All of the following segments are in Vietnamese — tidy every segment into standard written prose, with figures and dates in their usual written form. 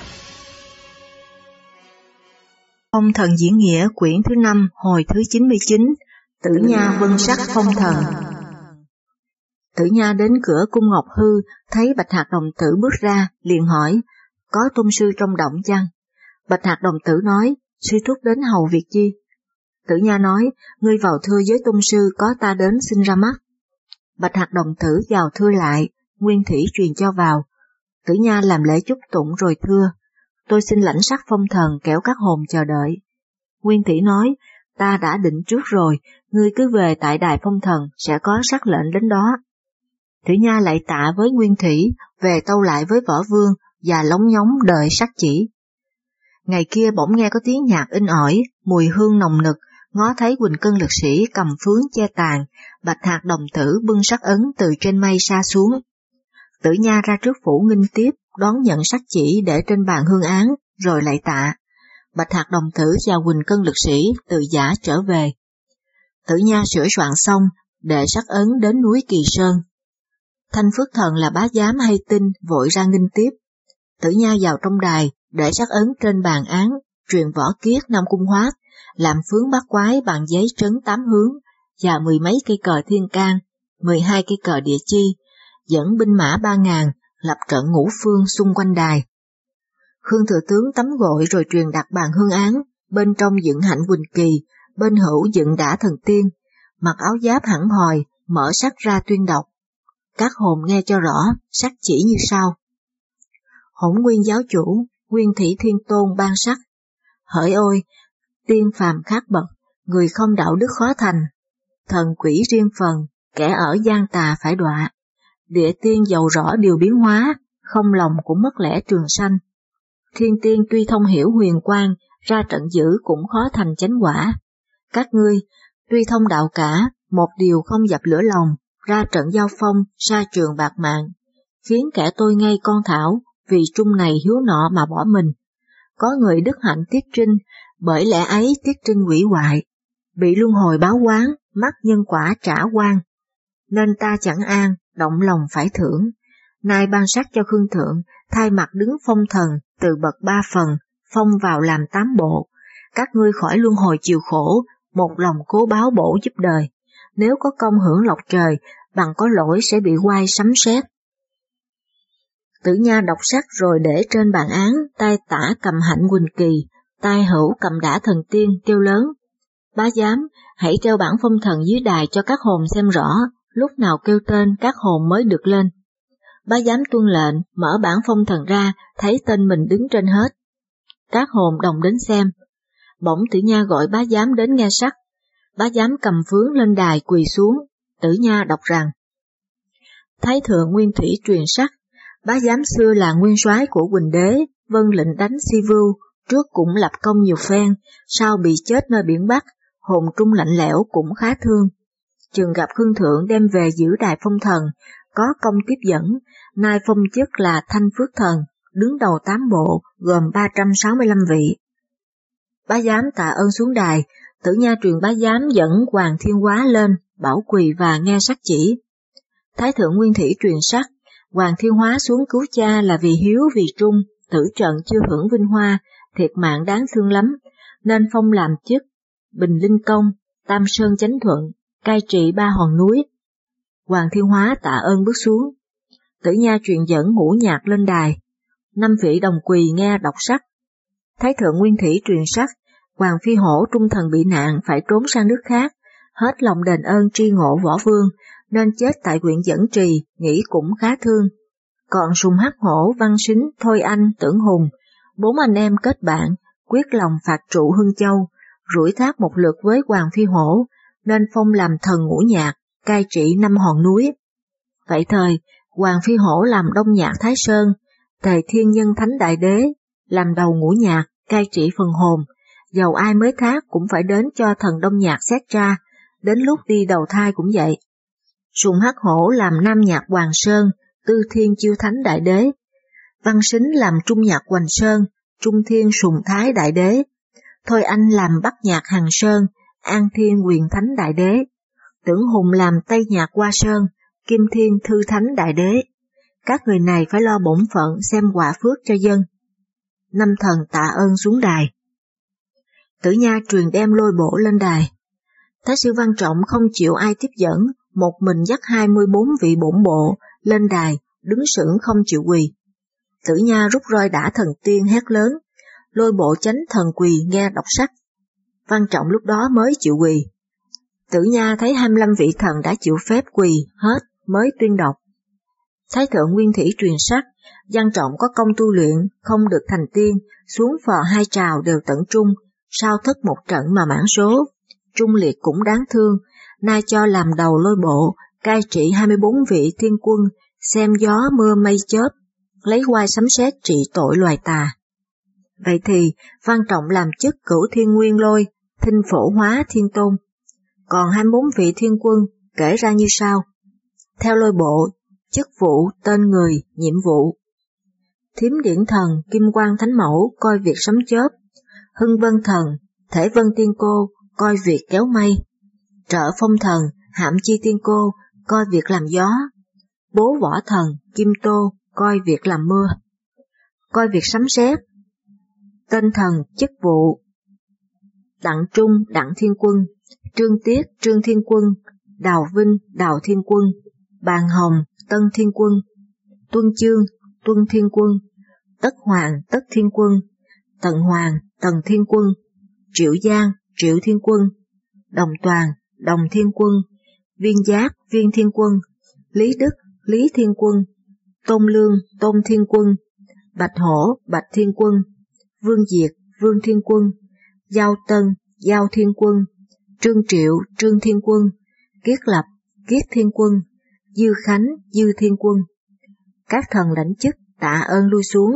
Phong thần diễn nghĩa quyển thứ 5 hồi thứ 99, Tử Nha vân sắc phong thần. Tử Nha đến cửa cung Ngọc Hư, thấy Bạch Hạc đồng tử bước ra, liền hỏi, có tôn sư trong động chăng? Bạch Hạc đồng tử nói, sư thúc đến hầu việc chi? Tử Nha nói, ngươi vào thưa với tôn sư, có ta đến xin ra mắt. Bạch Hạc đồng tử vào thưa lại, Nguyên Thủy truyền cho vào. Tử Nha làm lễ chúc tụng rồi thưa, tôi xin lãnh sắc phong thần kẻo các hồn chờ đợi. Nguyên Thủy nói, ta đã định trước rồi, ngươi cứ về tại đài phong thần sẽ có sắc lệnh đến đó. Tử Nha lại tạ với Nguyên Thủy, về tâu lại với Võ Vương và lóng nhóng đợi sắc chỉ. Ngày kia bỗng nghe có tiếng nhạc in ỏi, mùi hương nồng nực, ngó thấy Quỳnh Cân lực sĩ cầm phướng che tàn, Bạch Hạc đồng tử bưng sắc ấn từ trên mây sa xuống. Tử Nha ra trước phủ nghinh tiếp, đón nhận sắc chỉ để trên bàn hương án, rồi lại tạ. Bạch Hạc đồng tử và Quỳnh Cân lực sĩ từ giả trở về. Tử Nha sửa soạn xong, để sắc ấn đến núi Kỳ Sơn. Thanh Phước Thần là bá giám hay tin vội ra nghinh tiếp. Tử Nha vào trong đài, để sắc ấn trên bàn án, truyền võ kiết Nam Cung Hoát, làm phướng bát quái bằng giấy trấn 8 hướng, và 10 mấy cây cờ thiên can, 12 cây cờ địa chi, dẫn binh mã 3.000, lập trận ngũ phương xung quanh đài. Khương thừa tướng tắm gội rồi truyền đặt bàn hương án, bên trong dựng hạnh Quỳnh Kỳ, bên hữu dựng đã thần tiên, mặc áo giáp hẳn hòi, mở sắc ra tuyên đọc. Các hồn nghe cho rõ, sắc chỉ như sau. Hỗn Nguyên giáo chủ, Nguyên Thủy Thiên Tôn ban sắc. Hỡi ôi, tiên phàm khác bậc, người không đạo đức khó thành. Thần quỷ riêng phần, kẻ ở gian tà phải đọa. Địa tiên giàu rõ điều biến hóa, không lòng cũng mất lẽ trường sanh. Thiên tiên tuy thông hiểu huyền quang, ra trận dữ cũng khó thành chánh quả. Các ngươi, tuy thông đạo cả, một điều không dập lửa lòng, ra trận giao phong, sa trường bạc mạng, khiến kẻ tôi ngay con thảo, vì trung này hiếu nọ mà bỏ mình. Có người đức hạnh tiết trinh, bởi lẽ ấy tiết trinh quỷ hoại, bị luân hồi báo quán, mắc nhân quả trả oan. Nên ta chẳng an, động lòng phải thưởng. Nay ban sắc cho Khương Thượng, thay mặt đứng phong thần, từ bậc 3 phần, phong vào làm 8 bộ. Các ngươi khỏi luân hồi chịu khổ, một lòng cố báo bổ giúp đời. Nếu có công hưởng lộc trời, bằng có lỗi sẽ bị oai sấm sét. Tử Nha đọc sắc rồi để trên bàn án, tay tả cầm hạnh Quỳnh Kỳ, tay hữu cầm đả thần tiên, kêu lớn. Bá giám, hãy treo bản phong thần dưới đài cho các hồn xem rõ, lúc nào kêu tên các hồn mới được lên. Bá giám tuân lệnh, mở bản phong thần ra, thấy tên mình đứng trên hết. Các hồn đồng đến xem. Bỗng Tử Nha gọi bá giám đến nghe sắc. Bá giám cầm phướng lên đài quỳ xuống. Tử Nha đọc rằng, Thái thượng Nguyên Thủy truyền sắc, bá giám xưa là nguyên soái của Quỳnh đế, vân lệnh đánh Si Vưu, trước cũng lập công nhiều phen, sau bị chết nơi biển Bắc, hồn trung lạnh lẽo cũng khá thương. Chừng gặp Khương Thượng đem về giữ đài phong thần, có công tiếp dẫn, nay phong chức là Thanh Phước Thần, đứng đầu 8 bộ, gồm 365 vị. Bá giám tạ ơn xuống đài, Tử Nha truyền bá giám dẫn Hoàng Thiên Hóa lên, bảo quỳ và nghe sắc chỉ. Thái thượng Nguyên Thủy truyền sắc, Hoàng Thiên Hóa xuống cứu cha là vì hiếu vì trung, tử trận chưa hưởng vinh hoa, thiệt mạng đáng thương lắm, nên phong làm chức Bình Linh Công, Tam Sơn Chánh Thuận, cai trị 3 hòn núi. Hoàng Thiên Hóa tạ ơn bước xuống. Tử Nha truyền dẫn ngũ nhạc lên đài. 5 vị đồng quỳ nghe đọc sắc. Thái thượng Nguyên Thủy truyền sắc, Hoàng Phi Hổ trung thần bị nạn phải trốn sang nước khác, hết lòng đền ơn tri ngộ Võ Vương, nên chết tại huyện Dẫn Trì, nghĩ cũng khá thương. Còn Sùng Hắc Hổ, Văn Sính, Thôi Anh, Tưởng Hùng, 4 anh em kết bạn, quyết lòng phạt trụ Hưng Châu, rủi thác một lượt với Hoàng Phi Hổ, nên phong làm thần ngũ nhạc, cai trị 5 hòn núi. Vậy thời, Hoàng Phi Hổ làm đông nhạc Thái Sơn, Tề Thiên Nhân Thánh Đại Đế, làm đầu ngũ nhạc, cai trị phần hồn, dầu ai mới thác cũng phải đến cho thần đông nhạc xét ra, đến lúc đi đầu thai cũng vậy. Sùng Hắc Hổ làm nam nhạc Hoàng Sơn, Tư Thiên Chiêu Thánh Đại Đế. Văn Sính làm trung nhạc Hoành Sơn, Trung Thiên Sùng Thái Đại Đế. Thôi Anh làm bắc nhạc Hằng Sơn, An Thiên Quyền Thánh Đại Đế. Tưởng Hùng làm tây nhạc Hoa Sơn, Kim Thiên Thư Thánh Đại Đế. Các người này phải lo bổn phận xem quả phước cho dân. năm thần tạ ơn xuống đài. Tử Nha truyền đem Lôi Bộ lên đài. Thái sư Văn Trọng không chịu ai tiếp dẫn, một mình dắt 24 vị bổn bộ lên đài, đứng sững không chịu quỳ. Tử Nha rút roi đả thần tiên hét lớn, Lôi Bộ chánh thần quỳ nghe đọc sách. Văn Trọng lúc đó mới chịu quỳ. Tử Nha thấy 25 vị thần đã chịu phép quỳ hết mới tuyên đọc. Thái thượng Nguyên Thủy truyền sắc, Văn Trọng có công tu luyện, không được thành tiên, xuống phò 2 trào đều tận trung, sao thất một trận mà mãn số. Trung liệt cũng đáng thương, nay cho làm đầu Lôi Bộ, cai trị 24 vị thiên quân, xem gió mưa mây chớp, lấy oai sấm sét trị tội loài tà. Vậy thì Văn Trọng làm chức Cửu Thiên Nguyên Lôi, Thinh Phổ Hóa Thiên Tôn. Còn 24 vị thiên quân kể ra như sau. Theo Lôi Bộ, chức vụ, tên người, nhiệm vụ. Thiếm Điển Thần, Kim Quang Thánh Mẫu, coi việc sấm chớp. Hưng Vân Thần, Thể Vân Tiên Cô, coi việc kéo mây. Trợ Phong Thần, Hạm Chi Tiên Cô, coi việc làm gió. Bố Võ Thần, Kim Tô, coi việc làm mưa. Coi việc sấm sét. Tên thần, chức vụ. Đặng Trung, Đặng Thiên Quân, Trương Tiết, Trương Thiên Quân, Đào Vinh, Đào Thiên Quân, Bàn Hồng, Tân Thiên Quân, Tuân Chương, Tuân Thiên Quân, Tất Hoàng, Tất Thiên Quân, Tần Hoàng, Tần Thiên Quân, Triệu Giang, Triệu Thiên Quân, Đồng Toàn, Đồng Thiên Quân, Viên Giác, Viên Thiên Quân, Lý Đức, Lý Thiên Quân, Tôn Lương, Tôn Thiên Quân, Bạch Hổ, Bạch Thiên Quân, Vương Diệt, Vương Thiên Quân, Giao Tân, Giao Thiên Quân, Trương Triệu, Trương Thiên Quân, Kiết Lập, Kiết Thiên Quân, Dư Khánh, Dư Thiên Quân. Các thần lãnh chức tạ ơn lui xuống.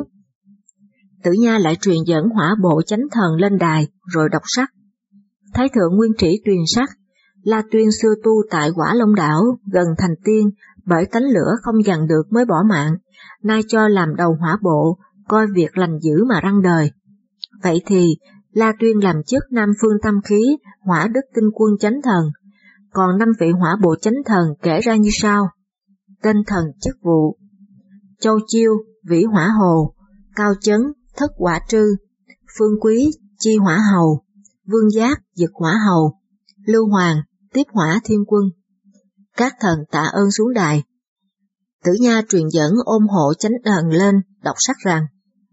Tử Nha lại truyền dẫn Hỏa Bộ chánh thần lên đài rồi đọc sắc. Thái thượng Nguyên Trĩ truyền sắc, La Tuyên xưa tu tại Quả Long Đảo gần thành tiên, bởi tánh lửa không dằn được mới bỏ mạng, nay cho làm đầu Hỏa Bộ, coi việc lành dữ mà răng đời. Vậy thì La Tuyên làm chức Nam Phương Tam Khí, Hỏa Đức Tinh Quân chánh thần, còn 5 vị Hỏa Bộ chánh thần kể ra như sau. Tên thần chức vụ. Châu Chiêu, Vĩ Hỏa Hồ, Cao Chấn, Thất Hỏa Trư, Phương Quý, Chi Hỏa Hầu, Vương Giác, Dực Hỏa Hầu, Lưu Hoàng, Tiếp Hỏa Thiên Quân. Các thần tạ ơn xuống đài. Tử Nha truyền dẫn ôm hộ chánh thần lên, đọc sắc rằng,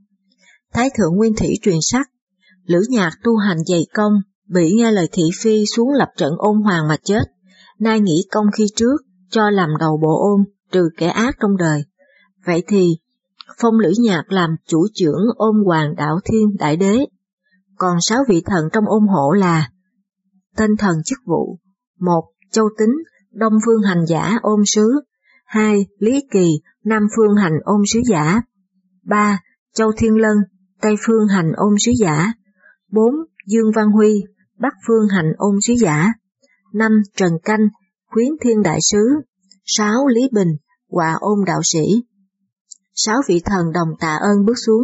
Thái thượng Nguyên Thủy truyền sắc, Lữ Nhạc tu hành dày công, bị nghe lời thị phi xuống lập trận ôn hoàng mà chết, nay nghĩ công khi trước, cho làm đầu bộ ôn, trừ kẻ ác trong đời. Vậy thì, phong Lữ Nhạc làm chủ trưởng ôn hoàng đạo thiên đại đế, còn 6 vị thần trong ôn hộ là tên thần chức vụ. 1. Châu Tính, Đông Phương hành giả ôn sứ. 2. Lý Kỳ, Nam Phương hành ôn sứ giả. 3. Châu Thiên Lân, Tây Phương hành ôn sứ giả. 4. Dương Văn Huy, Bắc Phương hành ôn sứ giả. 5. Trần Canh, Khuyến Thiên đại sứ. 6. Lý Bình, Họa ôn đạo sĩ. 6 vị thần đồng tạ ơn bước xuống.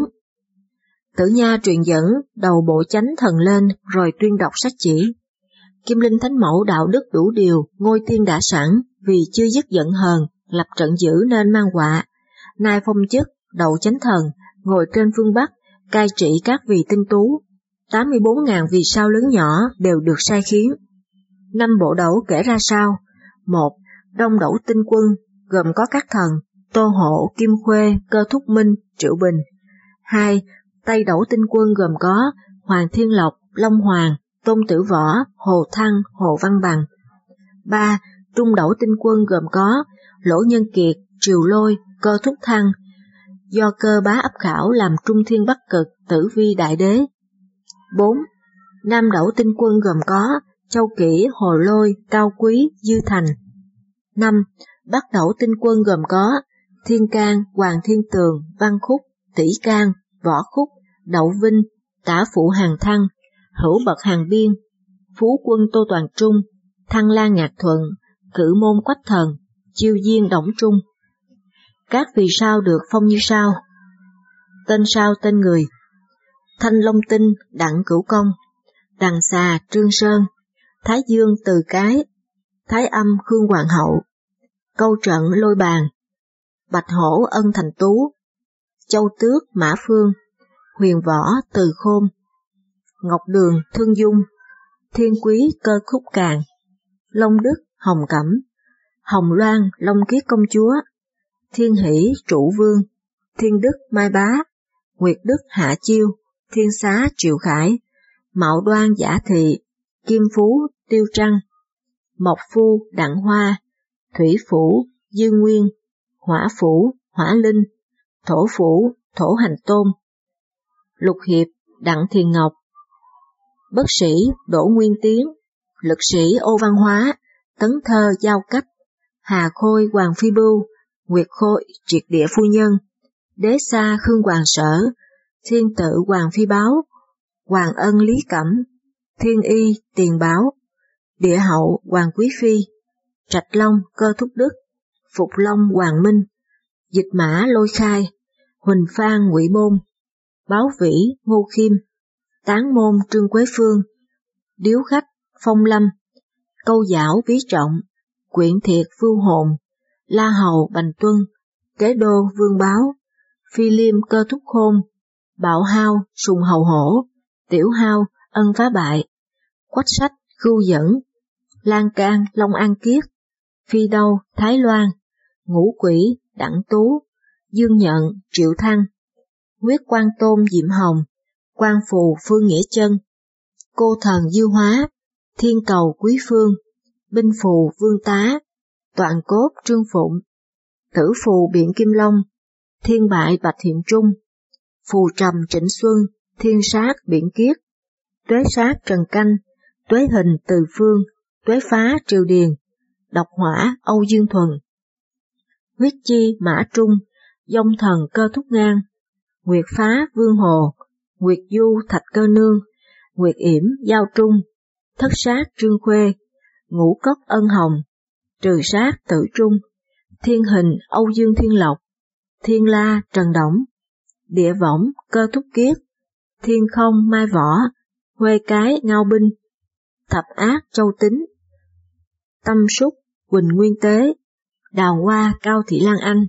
Tử Nha truyền dẫn đầu bộ chánh thần lên rồi tuyên đọc sách chỉ. Kim Linh Thánh Mẫu đạo đức đủ điều, ngôi tiên đã sẵn, vì chưa dứt giận hờn, lập trận dữ nên mang họa. Nay phong chức, đầu chánh thần, ngồi trên phương Bắc, cai trị các vị tinh tú. 84.000 vì sao lớn nhỏ đều được sai khiến. 5 bộ đẩu kể ra sao. 1. Đông đẩu tinh quân, gồm có các thần, Tô Hộ, Kim Khuê, Cơ Thúc Minh, Triệu Bình. 2. Tây đẩu tinh quân gồm có Hoàng Thiên Lộc, Long Hoàng, Tôn Tử Võ, Hồ Thăng, Hồ Văn Bằng. 3. Trung đẩu tinh quân gồm có Lỗ Nhân Kiệt, Triều Lôi, Cơ Thúc Thăng, do Cơ Bá ấp khảo làm Trung Thiên Bắc Cực, Tử Vi đại đế. 4. Nam đẩu tinh quân gồm có Châu Kỷ, Hồ Lôi, Cao Quý, Dư Thành. 5. Bắc đẩu tinh quân gồm có Thiên Can, Hoàng Thiên Tường, Văn Khúc, Tỷ Can, Võ Khúc, Đậu Vinh, Tả Phụ Hàng Thăng, Hữu Bậc Hàng Biên, Phú Quân Tô Toàn Trung, Thăng Lan Ngạc Thuận, Cử Môn Quách Thần, Chiêu Diên Đổng Trung. Các vì sao được phong như sau. Tên sao tên người. Thanh Long Tinh, Đặng Cửu Công, Đằng Xà, Trương Sơn, Thái Dương, Từ Cái, Thái Âm, Khương Hoàng Hậu, Câu Trận, Lôi Bàn, Bạch Hổ, Ân Thành Tú, Châu Tước, Mã Phương, Huyền võ Từ Khôn, Ngọc Đường Thương Dung, Thiên Quý Cơ Khúc Càng, Long Đức Hồng Cẩm, Hồng Loan Long Kiết Công Chúa, Thiên Hỷ Trụ Vương, Thiên Đức Mai Bá, Nguyệt Đức Hạ Chiêu, Thiên Xá Triệu Khải, Mạo Đoan Giả Thị, Kim Phú Tiêu Trăng, Mộc Phu Đặng Hoa, Thủy Phủ Dương Nguyên, Hỏa Phủ Hỏa Linh, Thổ Phủ Thổ Hành Tôn, Lục Hiệp Đặng Thiền Ngọc, Bất Sĩ Đỗ Nguyên Tiến, Lực Sĩ Ô Văn Hóa, Tấn Thơ Giao Cách, Hà Khôi Hoàng Phi Bưu, Nguyệt Khôi Triệt Địa Phu Nhân, Đế Sa Khương Hoàng Sở, Thiên Tự Hoàng Phi Báo, Hoàng Ân Lý Cẩm, Thiên Y Tiền Báo, Địa Hậu Hoàng Quý Phi, Trạch Long Cơ Thúc Đức, Phục Long Hoàng Minh, Dịch Mã Lôi Khai, Huỳnh Phan Ngụy Môn, Báo Vĩ Ngô Khiêm, Tán Môn Trương Quế Phương, Điếu Khách Phong Lâm, Câu Giảo Ví Trọng, Quyện Thiệt Vưu Hồn, La Hầu Bành Tuân, Kế Đô Vương Báo, Phi Liêm Cơ Thúc Khôn, Bạo Hao Sùng Hầu Hổ, Tiểu Hao Ân Phá Bại, Quách Sách Khưu Dẫn, Lan Can Long An Kiết, Phi Đâu Thái Loan, Ngũ Quỷ Đặng Tú, Dương Nhận Triệu Thăng, Huyết Quan Tôn Diệm Hồng, Quan Phù Phương Nghĩa Chân, Cô Thần Dư Hóa, Thiên Cầu Quý Phương, Binh Phù Vương Tá, Toạn Cốt Trương Phụng, Tử Phù Biện Kim Long, Thiên Bại Bạch Hiện Trung, Phù Trầm Trịnh Xuân, Thiên Sát Biện Kiết, Tuế Sát Trần Canh, Tuế Hình Từ Phương, Tuế Phá Triều Điền, Độc Hỏa Âu Dương Thuần, Huyết Chi Mã Trung, Dông Thần Cơ Thúc Ngang, Nguyệt Phá Vương Hồ, Nguyệt Du Thạch Cơ Nương, Nguyệt Yểm Giao Trung, Thất Sát Trương Khuê, Ngũ Cốc Ân Hồng, Trừ Sát Tự Trung, Thiên Hình Âu Dương Thiên Lộc, Thiên La Trần Đổng, Địa Võng Cơ Thúc Kiết, Thiên Không Mai Võ, Huê Cái Ngao Binh, Thập Ác Châu Tính, Tâm Súc Quỳnh Nguyên Tế, Đào Hoa Cao Thị Lan Anh,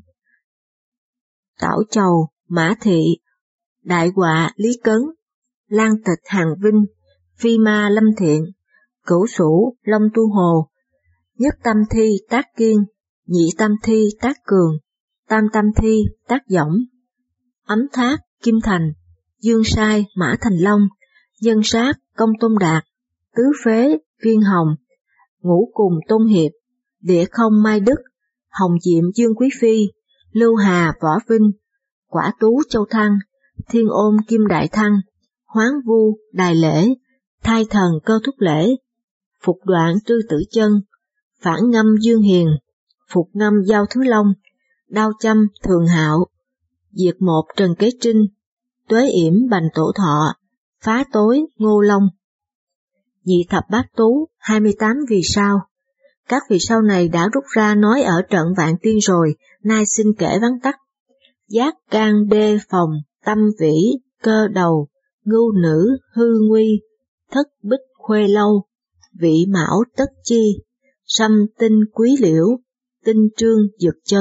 Tảo Chầu Mã Thị, Đại Họa Lý Cấn, Lan Tịch Hàng Vinh, Phi Ma Lâm Thiện, Cửu Sủ Long Tu Hồ, Nhất Tam Thi Tác Kiên, Nhị Tam Thi Tác Cường, Tam Tam Thi Tác Dõng, Ấm Thác Kim Thành, Dương Sai Mã Thành Long, Nhân Sát Công Tôn Đạt, Tứ Phế Viên Hồng, Ngũ Cùng Tôn Hiệp, Địa Không Mai Đức, Hồng Diệm Dương Quý Phi, Lưu Hà Võ Vinh, Quả Tú Châu Thăng, Thiên Ôn Kim Đại Thăng, Hoán Vu Đài Lễ, Thai Thần Cơ Thúc Lễ, Phục Đoạn Trư Tử Chân, Phản Ngâm Dương Hiền, Phục Ngâm Giao Thứ Long, Đao Châm Thường Hạo, Diệt Một Trần Kế Trinh, Tuế Yểm Bành Tổ Thọ, Phá Tối Ngô Long. Nhị Thập Bát Tú 28 vì sao. Các vì sao này đã rút ra nói ở trận Vạn Tiên rồi, nay xin kể vắn tắt. Giác Can Đê Phòng, Tâm Vĩ, Cơ Đầu, Ngưu Nữ, Hư Nguy, Thất Bích Khuê Lâu, Vị Mão Tất Chi, Sâm Tinh Quý Liễu, Tinh Trương Dược Chấn.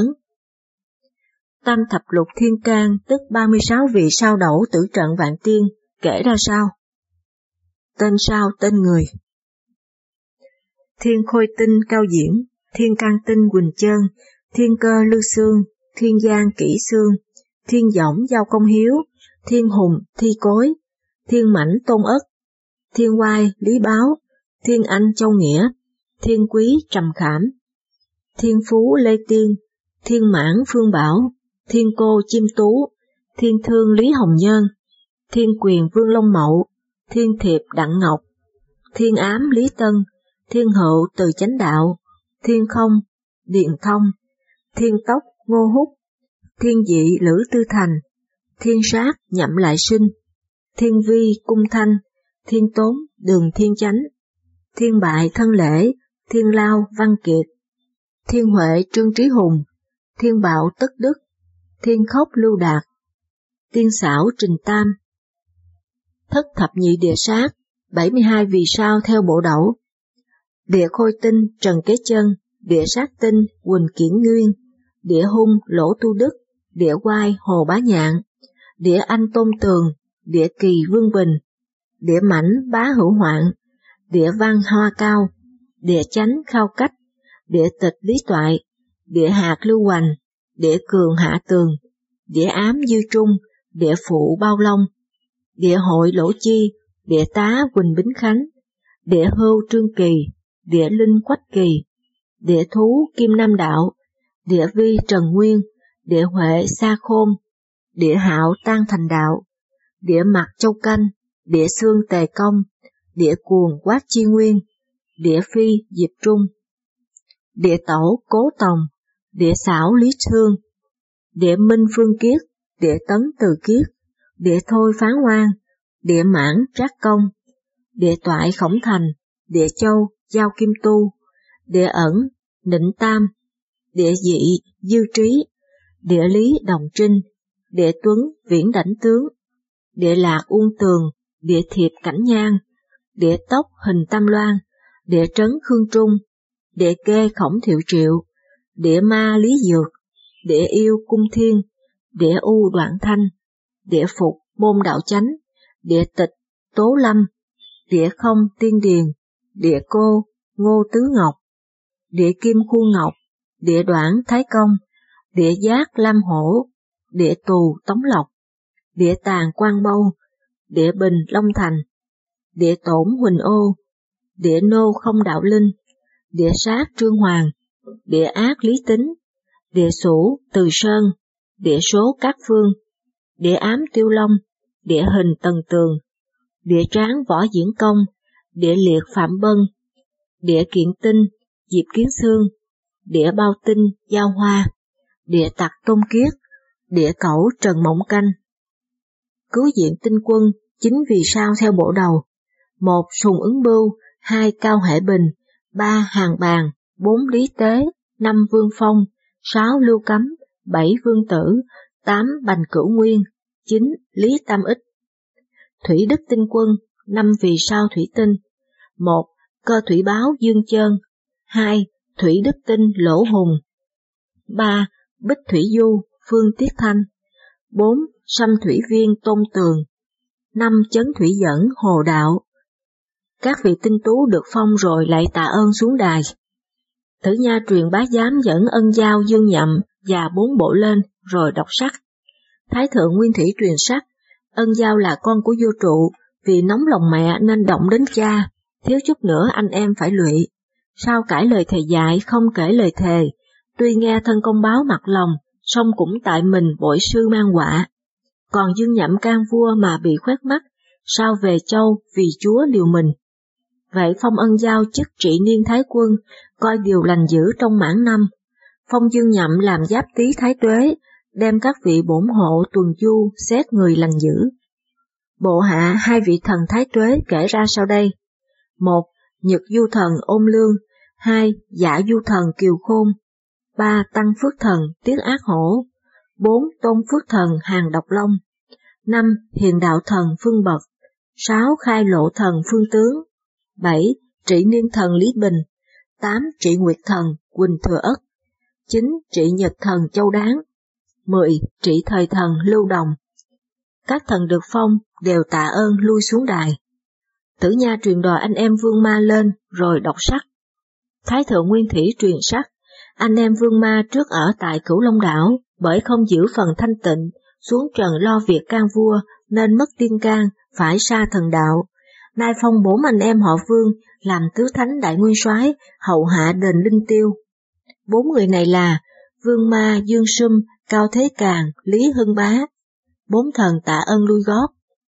Tam Thập Lục Thiên Can tức 36 vị sao đẩu tử trận Vạn Tiên, kể ra sao? Tên sao tên người. Thiên Khôi Tinh Cao Diễn, Thiên Can Tinh Quỳnh Chân, Thiên Cơ Lư Xương, Thiên Giang Kỷ Xương, Thiên Dõng Giao Công Hiếu, Thiên Hùng Thi Cối, Thiên Mãnh Tôn Ất, Thiên Oai Lý Báo, Thiên Anh Châu Nghĩa, Thiên Quý Trầm Khảm, Thiên Phú Lê Tiên, Thiên Mãn Phương Bảo, Thiên Cô Chim Tú, Thiên Thương Lý Hồng Nhân, Thiên Quyền Vương Long Mậu, Thiên Thiệp Đặng Ngọc, Thiên Ám Lý Tân, Thiên Hậu Từ Chánh Đạo, Thiên Không Điền Thông, Thiên Tốc Ngô Húc, Thiên Dị Lữ Tư Thành, Thiên Sát Nhậm Lại Sinh, Thiên Vi Cung Thanh, Thiên Tốn Đường Thiên Chánh, Thiên Bại Thân Lễ, Thiên Lao Văn Kiệt, Thiên Huệ Trương Trí Hùng, Thiên Bạo Tất Đức, Thiên Khốc Lưu Đạt, Tiên Xảo Trình Tam. Thất Thập Nhị Địa Sát, 72 vì sao theo bộ đẩu. Địa Khôi Tinh Trần Kế Chân, Địa Sát Tinh Quỳnh Kiển Nguyên, Địa Hung Lỗ Tu Đức, Địa Oai Hồ Bá Nhạn, Địa Anh Tôn Tường, địa kỳ vương bình, địa mãnh bá hữu hoạn, địa văn hoa cao, địa chánh khao cách, địa tịch lý toại, địa hạt lưu hoành, địa cường hạ tường, địa ám dư trung, địa phụ bao long, địa hội lỗ chi, địa tá Quỳnh Bính Khánh, địa hưu Trương Kỳ, địa linh Quách Kỳ, địa thú Kim Nam Đạo, địa vi Trần Nguyên, địa huệ Sa Khôn, địa hạo Tan Thành Đạo, địa mặt Châu Canh, địa xương Tề Công, địa cuồng Quát Chi Nguyên, địa phi Diệp Trung, địa tẩu Cố Tòng, địa xảo Lý Thương, địa minh Phương Kiết, địa tấn Từ Kiết, địa thôi Phán Oan, địa mãn Trác Công, địa toại Khổng Thành, địa châu Giao Kim Tu, địa ẩn Nịnh Tam, địa dị Dư Trí, địa lý Đồng Trinh, địa tuấn Viễn Đảnh Tướng, địa lạc Uông Tường, địa thiệp Cảnh Nhang, địa tốc Hình Tam Loan, địa trấn Khương Trung, địa kê Khổng Thiệu Triệu, địa ma Lý Dược, địa yêu Cung Thiên, địa u Đoạn Thanh, địa phục Môn Đạo Chánh, địa tịch Tố Lâm, địa không Tiên Điền, địa cô Ngô Tứ Ngọc, địa kim Khuôn Ngọc, địa đoạn Thái Công, địa giác Lam Hổ, địa tù Tống Lộc, địa tàn Quang Mâu, địa bình Long Thành, địa tổn Huỳnh Ô, địa nô Không Đạo Linh, địa sát Trương Hoàng, địa ác Lý Tính, địa sủ Từ Sơn, địa số Cát Phương, địa ám Tiêu Long, địa hình Tần Tường, địa tráng Võ Diễn Công, địa liệt Phạm Bân, địa kiện tinh Diệp Kiến Xương, địa bao tinh Giao Hoa, địa tặc Tôn Kiết, địa cẩu Trần Mộng Canh. Cứu diện tinh quân, 9 vì sao theo bộ đầu: 1. Sùng Ứng Bưu, 2. Cao Hệ Bình, 3. Hàng Bàn, 4. Lý Tế, 5. Vương Phong, 6. Lưu Cấm, 7. Vương Tử, 8. Bành Cửu Nguyên, 9. Lý Tam Ích. Thủy Đức Tinh Quân, 5 vì sao thủy tinh: 1. Cơ thủy báo Dương Chơn, 2. Thủy Đức Tinh Lỗ Hùng, 3. Bích Thủy Du Phương Tiết Thanh, 4. Sâm Thủy Viên Tôn Tường, 5. Chấn Thủy Dẫn Hồ Đạo. Các vị tinh tú được phong rồi lại tạ ơn xuống đài. Tử Nha truyền bá giám dẫn Ân Giao Dương Nhậm và 4 bộ lên rồi đọc sắc. Thái thượng Nguyên Thủy truyền sắc: Ân Giao là con của vua Trụ, vì nóng lòng mẹ nên động đến cha, thiếu chút nữa anh em phải lụy. Sao cãi lời thầy dạy không kể lời thề, tuy nghe thân công báo mặt lòng, song cũng tại mình bội sư mang họa. Còn Dương Nhậm can vua mà bị khoét mắt, sao về châu vì chúa liều mình. Vậy phong Ân Giao chức trị niên thái quân, coi điều lành dữ trong mãn năm. Phong Dương Nhậm làm giáp tý thái tuế, đem các vị bổn hộ tuần du xét người lành dữ. Bộ hạ 2 vị thần thái tuế kể ra sau đây: 1. Nhật Du Thần Ôn Lương, 2. Dạ Du Thần Kiều Khôn, 3. Tăng Phước Thần Tiết Ác Hổ, 4. Tôn Phước Thần Hàng Độc Long, 5. Hiền Đạo Thần Phương Bật, 6. Khai Lộ Thần Phương Tướng, 7. Trị Niên Thần Lý Bình, 8. Trị Nguyệt Thần Quỳnh Thừa Ất, 9. Trị Nhật Thần Châu Đáng, 10. Trị Thời Thần Lưu Đồng. Các thần được phong đều tạ ơn lui xuống đài. Tử Nha truyền đòi anh em Vương Ma lên rồi đọc sắc. Thái thượng Nguyên Thủy truyền sắc: anh em Vương Ma trước ở tại Cửu Long Đảo, bởi không giữ phần thanh tịnh, xuống trần lo việc can vua, nên mất tiên can, phải sa thần đạo. Nay phong 4 anh em họ Vương làm tứ thánh đại nguyên soái, hậu hạ đền Linh Tiêu. 4 người này là Vương Ma Dương Sum, Cao Thế Càn, Lý Hưng Bá. 4 thần tạ ơn lui gót.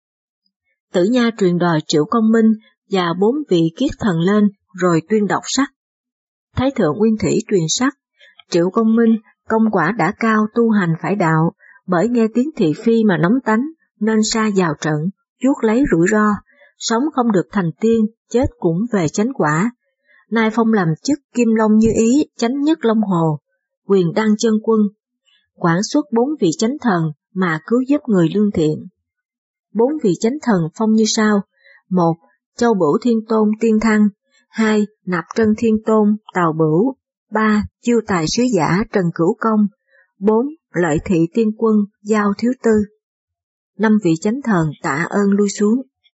Tử Nha truyền đòi Triệu Công Minh và 4 vị kiết thần lên rồi tuyên đọc sắc. Thái thượng Nguyên Thủy truyền sắc: Triệu Công Minh công quả đã cao, tu hành phải đạo, bởi nghe tiếng thị phi mà nóng tánh, nên sa vào trận, chuốc lấy rủi ro, sống không được thành tiên, chết cũng về chánh quả. Nay phong làm chức Kim Long Như Ý, chánh nhất Long Hồ, quyền đăng chân quân, quản xuất 4 vị chánh thần mà cứu giúp người lương thiện. 4 vị chánh thần phong như sau: 1. Châu Bửu Thiên Tôn Tiên Thăng, 2. Nạp Trân Thiên Tôn Tào Bửu, 3. Chiêu Tài Sứ Giả Trần Cửu Công, 4. Lợi Thị Tiên Quân Giao Thiếu Tư. 5 vị chánh thần tạ ơn lui xuống.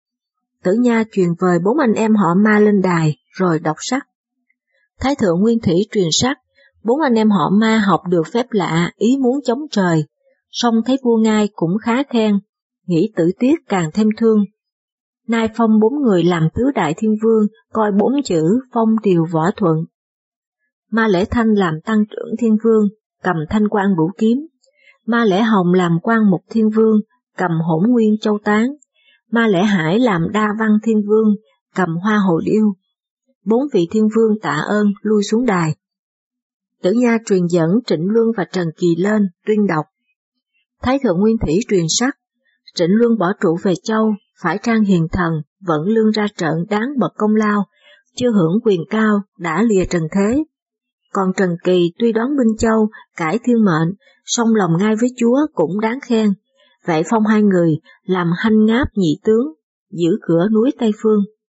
Tử Nha truyền vời 4 anh em họ Ma lên đài, rồi đọc sắc. Thái thượng Nguyên Thủy truyền sắc, 4 anh em họ Ma học được phép lạ, ý muốn chống trời, song thấy vua Ngai cũng khá khen, nghĩ Tử Tiết càng thêm thương. Nay phong 4 người làm tứ đại thiên vương, coi 4 chữ phong điều võ thuận. Ma Lễ Thanh làm tăng trưởng thiên vương, cầm thanh quan bửu kiếm. Ma Lễ Hồng làm quan mục thiên vương, cầm hỗn nguyên châu tán. Ma Lễ Hải làm đa văn thiên vương, cầm hoa hồ điêu. 4 vị thiên vương tạ ơn lui xuống đài. Tử Nha truyền dẫn Trịnh Luân và Trần Kỳ lên tuyên đọc. Thái thượng Nguyên Thủy truyền sắc, Trịnh Luân bỏ trụ về châu, phải trang hiền thần, vận lương ra trận đáng bậc công lao, chưa hưởng quyền cao, đã lìa trần thế. Còn Trần Kỳ tuy đón binh châu, cải thiên mệnh, song lòng ngai với Chúa cũng đáng khen. Vậy phong 2 người làm Hanh Ngáp nhị tướng, giữ cửa núi Tây Phương.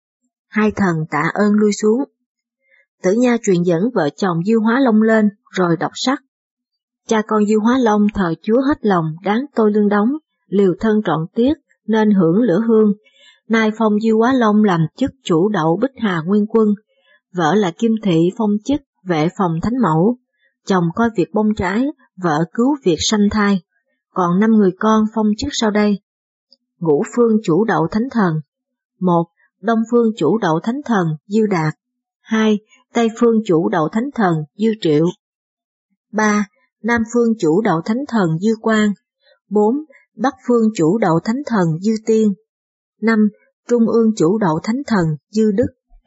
2 thần tạ ơn lui xuống. Tử Nha truyền dẫn vợ chồng Diêu Hóa Long lên, rồi đọc sắc. Cha con Diêu Hóa Long thờ Chúa hết lòng, đáng tôi lương đóng, liều thân trọn tiết, nên hưởng lửa hương. Nay phong Diêu Hóa Long làm chức chủ đậu Bích Hà Nguyên Quân, vợ là Kim Thị phong chức vệ phòng Thánh Mẫu, chồng coi việc bông trái, vợ cứu việc sanh thai. Còn 5 người con phong chức sau đây. Ngũ Phương chủ đậu Thánh Thần. 1. Đông Phương chủ đậu Thánh Thần Diêu Đạt. 2. Tây Phương chủ đậu Thánh Thần Diêu Triệu. 3. Nam Phương chủ đậu Thánh Thần Diêu Quang. 4. Bắc Phương chủ đậu Thánh Thần Diêu Tiên. 5. Trung ương chủ đậu Thánh Thần Diêu Đức.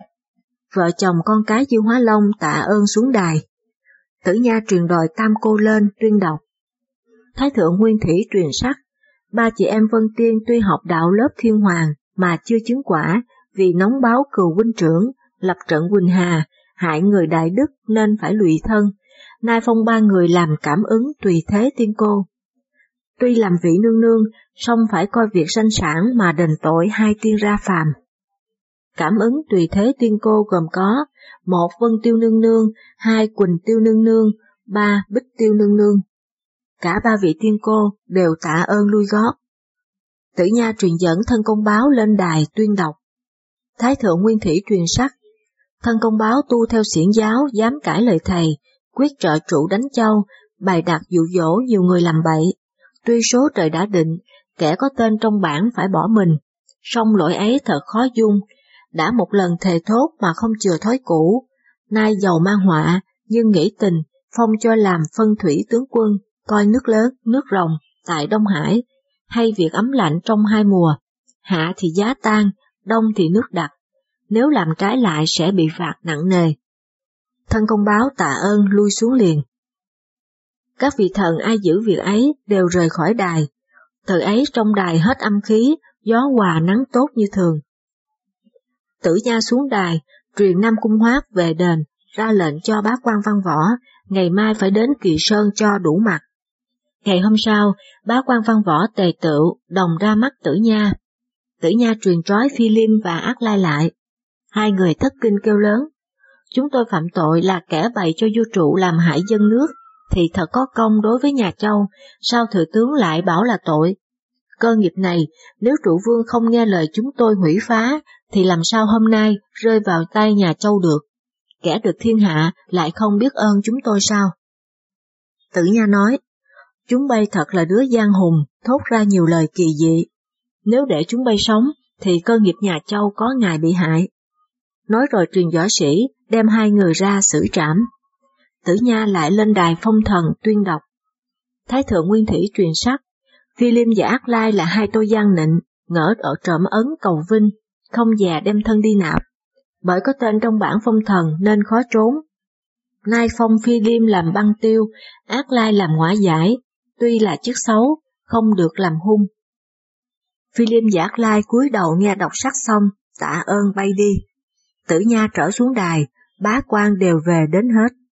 Vợ chồng con cái Diêu Hóa Long tạ ơn xuống đài. Tử Nha truyền đòi Tam Cô lên tuyên đọc. Thái thượng Nguyên Thủy truyền sắc, 3 chị em Vân Tiên tuy học đạo lớp Thiên Hoàng mà chưa chứng quả, vì nóng báo cừu huynh trưởng, lập trận Quỳnh Hà, hại người đại đức nên phải lụy thân. Nay phong 3 người làm cảm ứng tùy thế tiên cô. Tuy làm vị nương nương, song phải coi việc sanh sản mà đền tội 2 tiên ra phàm. Cảm ứng tùy thế tiên cô gồm có 1. Vân Tiêu nương nương, 2. Quỳnh Tiêu nương nương, 3. Bích Tiêu nương nương. Cả 3 vị tiên cô đều tạ ơn lui gót. Tử Nha truyền dẫn thân công báo lên đài tuyên đọc. Thái thượng Nguyên Thủy truyền sắc, thân công báo tu theo xiển giáo dám cãi lời thầy, quyết trợ trụ đánh châu, bày đặt dụ dỗ nhiều người làm bậy. Tuy số trời đã định, kẻ có tên trong bảng phải bỏ mình, song lỗi ấy thật khó dung, đã một lần thề thốt mà không chừa thói cũ. Nay giàu mang họa, nhưng nghĩ tình, phong cho làm phân thủy tướng quân, coi nước lớn, nước rồng, tại Đông Hải, hay việc ấm lạnh trong 2 mùa, hạ thì giá tan, đông thì nước đặc, nếu làm trái lại sẽ bị phạt nặng nề. Thân công báo tạ ơn lui xuống liền. Các vị thần ai giữ việc ấy đều rời khỏi đài, từ ấy trong đài hết âm khí, gió hòa nắng tốt như thường. Tử Nha xuống đài, truyền Nam Cung Hoát về đền, ra lệnh cho bá quan Văn Võ, ngày mai phải đến Kỳ Sơn cho đủ mặt. Ngày hôm sau, bá quan Văn Võ tề tựu, đồng ra mắt Tử Nha. Tử Nha truyền trói Phi Liêm và Ác Lai lại. 2 người thất kinh kêu lớn, chúng tôi phạm tội là kẻ bày cho vua trụ làm hại dân nước, thì thật có công đối với nhà Châu, sao thừa tướng lại bảo là tội? Cơ nghiệp này, nếu trụ vương không nghe lời chúng tôi hủy phá, thì làm sao hôm nay rơi vào tay nhà Châu được? Kẻ được thiên hạ lại không biết ơn chúng tôi sao? Tử Nha nói, chúng bay thật là đứa gian hùng, thốt ra nhiều lời kỳ dị. Nếu để chúng bay sống, thì cơ nghiệp nhà Châu có ngày bị hại. Nói rồi truyền võ sĩ, đem 2 người ra xử trảm. Tử Nha lại lên đài phong thần tuyên đọc. Thái thượng Nguyên Thủy truyền sắc, Phi Liêm và Ác Lai là 2 tôi gian nịnh, ngỡ ở trộm ấn cầu vinh, không dè đem thân đi nạp. Bởi có tên trong bảng phong thần nên khó trốn. Nay phong Phi Liêm làm băng tiêu, Ác Lai làm ngõa giải, tuy là chức xấu, không được làm hung. Phi Liêm và Ác Lai cúi đầu nghe đọc sắc xong, tạ ơn bay đi. Tử Nha trở xuống đài, bá quan đều về đến hết.